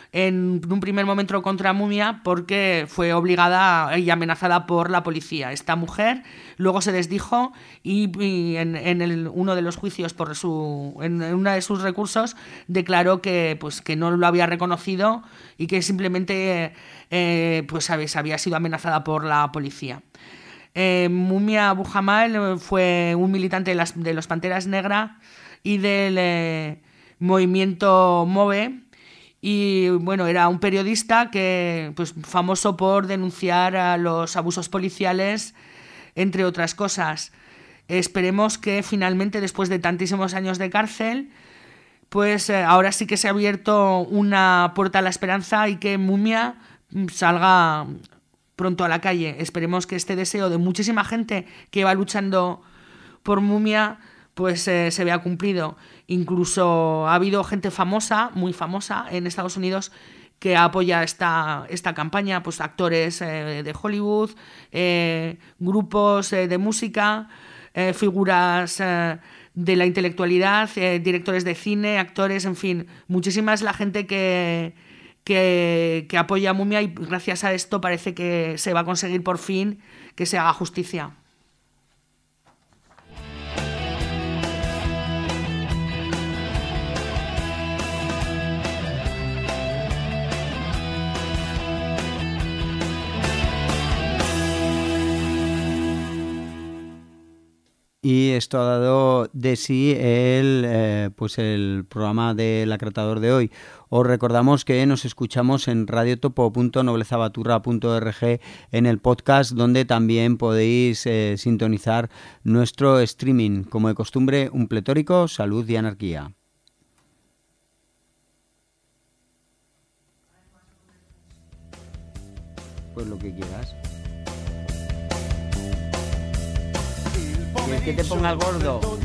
en un primer momento contra Mumia porque fue obligada y amenazada por la policía. Esta mujer luego se desdijo y, y en, en el, uno de los juicios, por su, en, en uno de sus recursos, declaró que, pues, que no lo había reconocido y que simplemente eh, pues, ¿sabes? había sido amenazada por la policía. Eh, Mumia Abu Jamal fue un militante de, las, de los Panteras Negras y del eh, movimiento MOVE. Y bueno, era un periodista que, pues, famoso por denunciar a los abusos policiales, entre otras cosas. Esperemos que finalmente, después de tantísimos años de cárcel, pues eh, ahora sí que se ha abierto una puerta a la esperanza y que Mumia salga pronto a la calle. Esperemos que este deseo de muchísima gente que va luchando por Mumia pues eh, se vea cumplido. Incluso ha habido gente famosa, muy famosa en Estados Unidos, que apoya esta, esta campaña, pues actores eh, de Hollywood, eh, grupos eh, de música, eh, figuras eh, de la intelectualidad, eh, directores de cine, actores, en fin, muchísima es la gente que, que, que apoya a Mumia, y gracias a esto parece que se va a conseguir por fin que se haga justicia. Y esto ha dado de sí el, eh, pues el programa del Acratador de hoy. Os recordamos que nos escuchamos en radiotopo punto noblezabaturra punto org, en el podcast, donde también podéis eh, sintonizar nuestro streaming. Como de costumbre, un pletórico, salud y anarquía. Pues lo que quieras. ¿Quieres que te ponga el gordo?